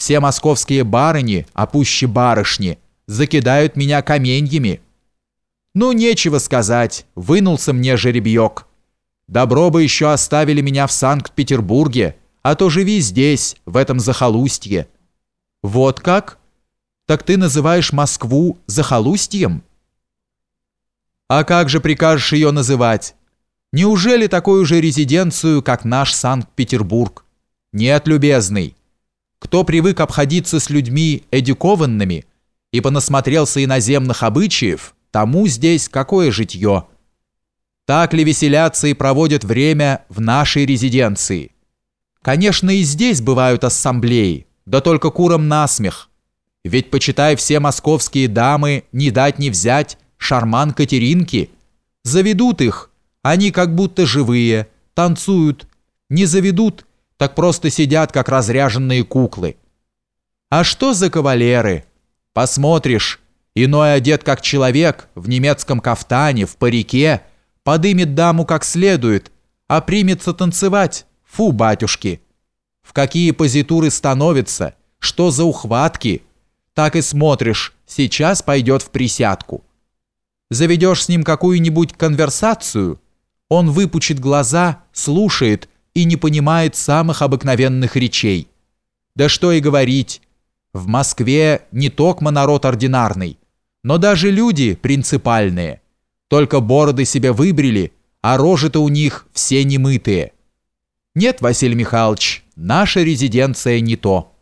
Все московские барыни, а пуще барышни, закидают меня каменьями. Ну, нечего сказать, вынулся мне жеребьек. Добро бы еще оставили меня в Санкт-Петербурге, а то живи здесь, в этом захолустье. Вот как? Так ты называешь Москву захолустьем? А как же прикажешь ее называть? Неужели такую же резиденцию, как наш Санкт-Петербург? Нет, любезный. Кто привык обходиться с людьми эдюкованными и понасмотрелся иноземных обычаев, тому здесь какое житье? Так ли веселятся и проводят время в нашей резиденции? Конечно, и здесь бывают ассамблеи, да только курам насмех. Ведь, почитай, все московские дамы не дать не взять шарман Катеринки. Заведут их, они как будто живые, танцуют. Не заведут, так просто сидят, как разряженные куклы. А что за кавалеры? Посмотришь, иной одет как человек, в немецком кафтане, в парике, подымет даму как следует, а примется танцевать. Фу, батюшки! В какие позитуры становятся, что за ухватки! Так и смотришь, сейчас пойдет в присядку. Заведешь с ним какую-нибудь конверсацию, он выпучит глаза, слушает и не понимает самых обыкновенных речей. Да что и говорить, в Москве не токмо народ ординарный, но даже люди принципальные. Только бороды себе выбрили, а рожи-то у них все немытые. Нет, Василий Михайлович, наша резиденция не то.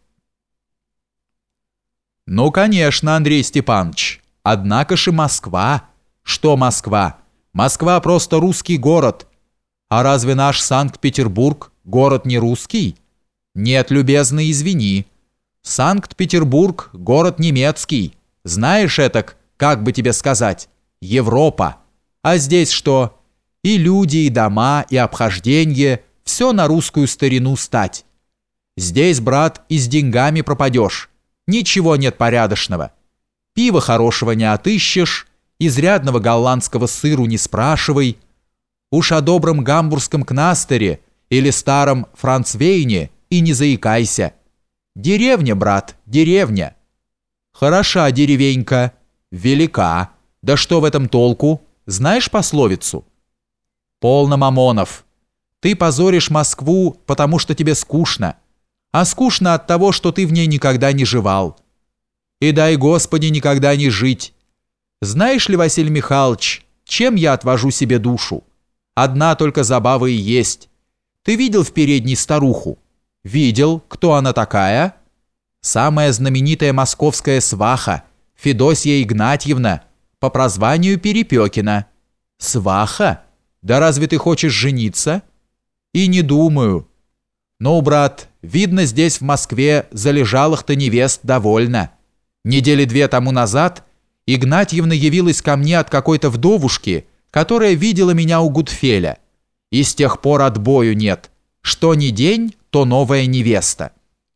Ну, конечно, Андрей Степанович, однако же Москва. Что Москва? Москва просто русский город. А разве наш Санкт-Петербург город не русский? Нет, любезный, извини. Санкт-Петербург город немецкий. Знаешь этак, как бы тебе сказать, Европа. А здесь что? И люди, и дома, и обхождение, все на русскую старину стать. Здесь, брат, и с деньгами пропадешь. Ничего нет порядочного. Пива хорошего не отыщешь, изрядного голландского сыру не спрашивай. Уж о добром гамбургском кнастере или старом францвейне и не заикайся. Деревня, брат, деревня. Хороша деревенька, велика. Да что в этом толку? Знаешь пословицу? Полно, Мамонов. Ты позоришь Москву, потому что тебе скучно. А скучно от того, что ты в ней никогда не жевал. И дай Господи никогда не жить. Знаешь ли, Василий Михайлович, чем я отвожу себе душу? Одна только забава и есть. Ты видел в передней старуху? Видел, кто она такая? Самая знаменитая московская сваха, Федосья Игнатьевна, по прозванию Перепекина. Сваха? Да разве ты хочешь жениться? И не думаю. Ну, брат, видно, здесь в Москве залежалых-то невест довольно. Недели 2 тому назад Игнатьевна явилась ко мне от какой-то вдовушки, которая видела меня у Гудфеля. И с тех пор отбою нет. Что ни день, то новая невеста.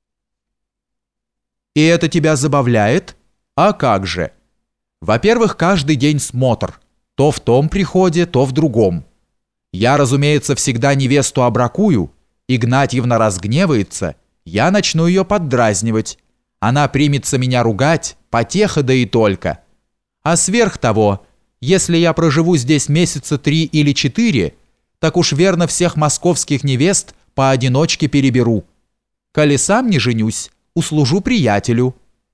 И это тебя забавляет? А как же? Во-первых, каждый день смотр. То в том приходе, то в другом. Я, разумеется, всегда невесту обракую. Игнатьевна разгневается, я начну ее поддразнивать. Она примется меня ругать, потеха да и только. А сверх того, если я проживу здесь месяца 3 или 4, так уж верно всех московских невест поодиночке переберу. Коли сам не женюсь, услужу приятелю.